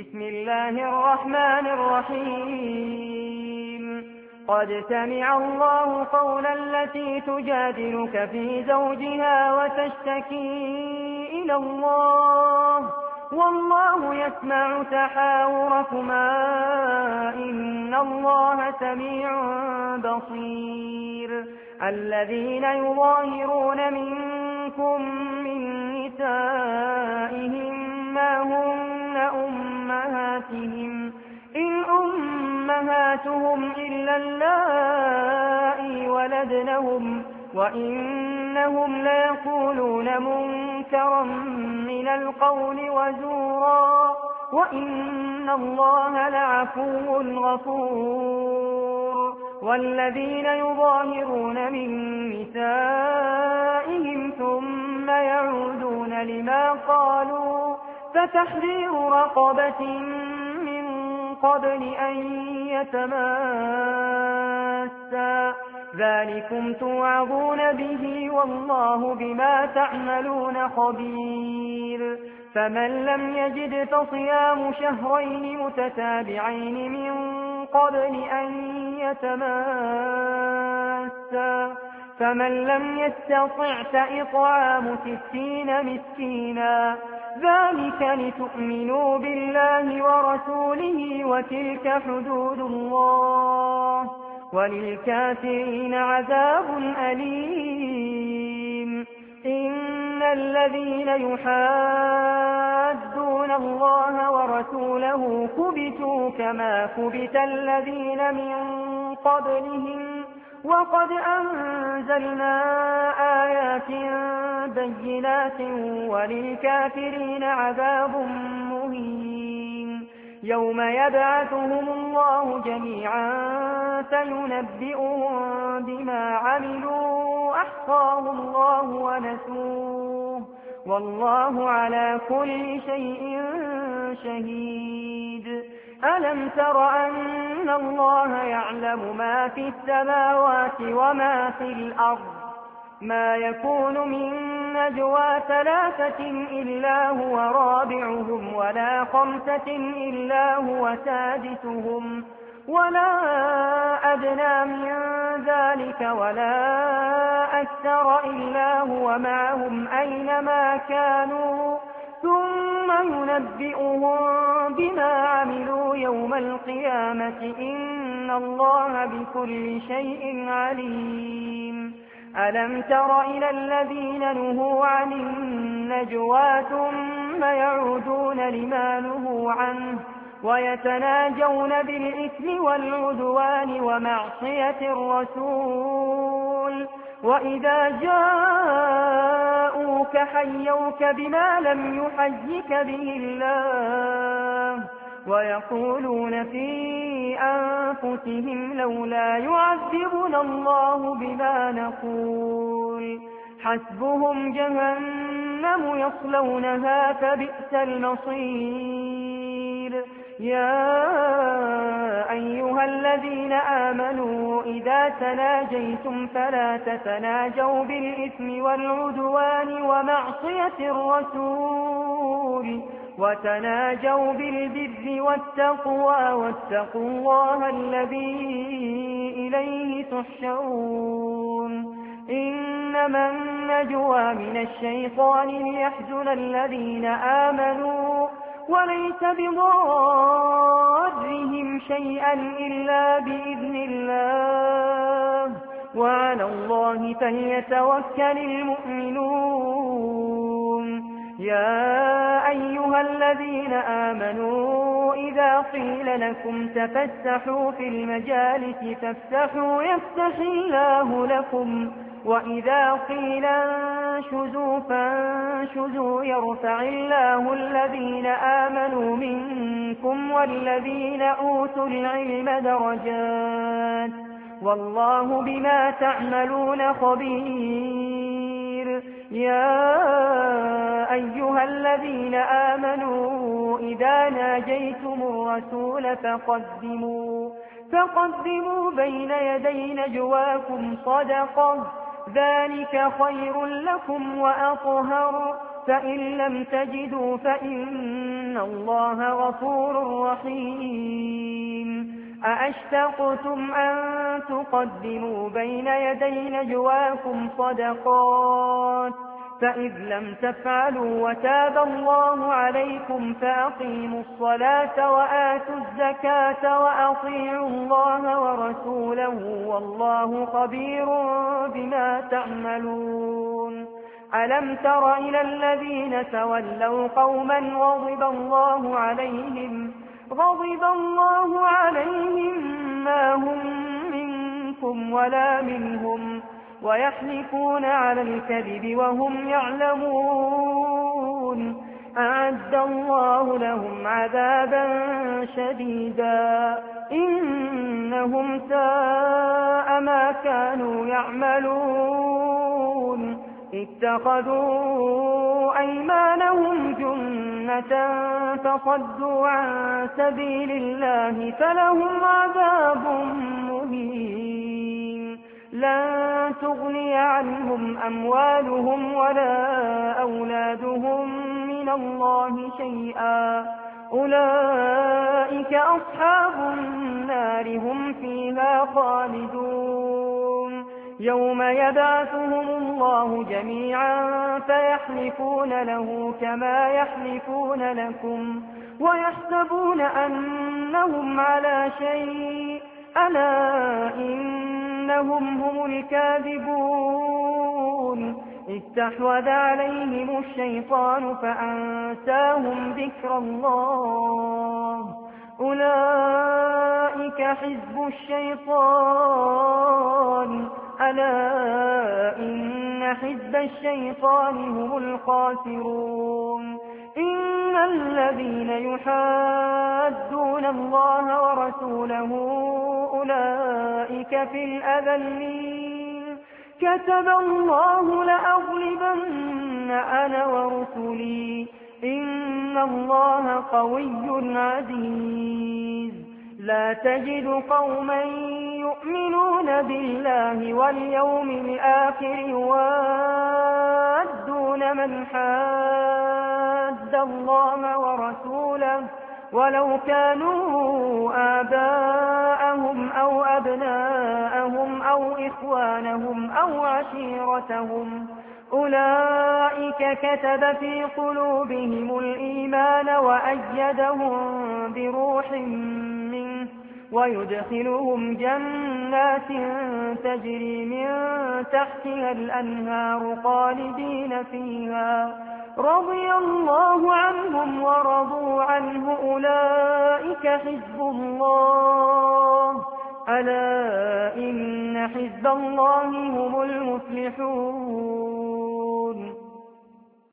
بسم الله الرحمن الرحيم قد سمع الله قول التي تجادلك في زوجها وتشتكي إلى الله والله يسمع تحاوركما إن الله سميع بصير الذين يظاهرون منكم من نسائهم ما هن أمهاتهم إن أمهاتهم إلا اللائي ولدنهم وإنهم ليقولون منكرا من القول وزورا وإن الله لعفو غفور والذين يظاهرون من نسائهم ثم يعودون لما قالوا فتحرير رقبة من قبل أن يتماسا ذلكم توعظون به والله بما تعملون خبير فمن لم يجد فصيام شهرين متتابعين من قبل أن يتماسا فمن لم يستطع فإطعام 60 مسكينا ذلك لتؤمنوا بالله ورسوله وتلك حدود الله وللكافرين عذاب أليم إن الذين يحادون الله ورسوله كبتوا كما كبت الذين من قبلهم وقد أنزلنا آيات بينات وللكافرين عذاب مهين يوم يبعثهم الله جميعا فينبئهم بما عملوا أحصاه الله ونسوه والله على كل شيء شهيد ألم تر أن الله يعلم ما في السماوات وما في الأرض ما يكون من نجوى 3 إلا هو رابعهم ولا 5 إلا هو سادسهم ولا أدنى من ذلك ولا أكثر إلا هو معهم أينما كانوا ثم ينبئهم بما عملوا يوم القيامة إن الله بكل شيء عليم ألم تر إلى الذين نهوا عن النجوى ثم يعودون لما نهوا عنه ويتناجون بالإثم والعدوان ومعصية الرسول وإذا جاءوك حيوك بما لم يحيك به الله ويقولون في أنفسهم لولا يعذبنا الله بما نقول حسبهم جهنم يصلونها فبئس المصير يا أيها الذين آمنوا إذا تناجيتم فلا تتناجوا بالإثم والعدوان ومعصية الرسول وتناجوا بالبر والتقوى واتقوا الله الذي إليه تحشرون إنما النجوى من الشيطان ليحزن الذين آمنوا وليس بضارهم شيئا إلا بإذن الله وعلى الله فليتوكل المؤمنون يا أيها الذين آمنوا إذا قيل لكم تفسحوا في المجالس فافسحوا يفسح الله لكم وإذا قيل انشزوا فانشزوا يرفع الله الذين آمنوا منكم والذين أوتوا العلم درجات والله بما تعملون خبير يا أيها الذين آمنوا إذا ناجيتم الرسول فقدموا بين يدي نجواكم صدقة ذلك خير لكم وأطهر فإن لم تجدوا فإن الله غفور رحيم أأشفقتم أن تقدموا بين يدي نجواكم صدقات فإذ لم تفعلوا وتاب الله عليكم فأقيموا الصلاة وآتوا الزكاة وأطيعوا الله ورسوله والله خبير بما تعملون ألم تر إلى الذين تولوا قوما غضب الله عليهم ما هم منكم ولا منهم ويحلفون على الكذب وهم يعلمون أعد الله لهم عذابا شديدا إنهم ساء ما كانوا يعملون اتخذوا أيمانهم جنة فصدوا عن سبيل الله فلهم عذاب مهين لن تغني عنهم أموالهم ولا أولادهم من الله شيئا أولئك أصحاب النار هم فيها خالدون يوم يبعثهم الله جميعا فيحلفون له كما يحلفون لكم ويحسبون أنهم على شيء ألا إنهم هم الكاذبون استحوذ عليهم الشيطان فأنساهم ذكر الله أولئك حزب الشيطان ألا إن حزب الشيطان هم الخاسرون إن الذين يحادون الله ورسوله أولئك في الأذلين كتب الله لأغلبن أنا ورسلي إن الله قوي عزيز لا تجد قوما يؤمنون بالله واليوم الآخر يوادون من حاد الله ورسوله ولو كانوا آباءهم أو أبناءهم أو إخوانهم أو عشيرتهم أولئك كتب في قلوبهم الإيمان وأيدهم بروح منه ويدخلهم جنات تجري من تحتها الأنهار خالدين فيها رضي الله عنهم ورضوا عنه أولئك حزب الله ألا إن حزب الله هم المفلحون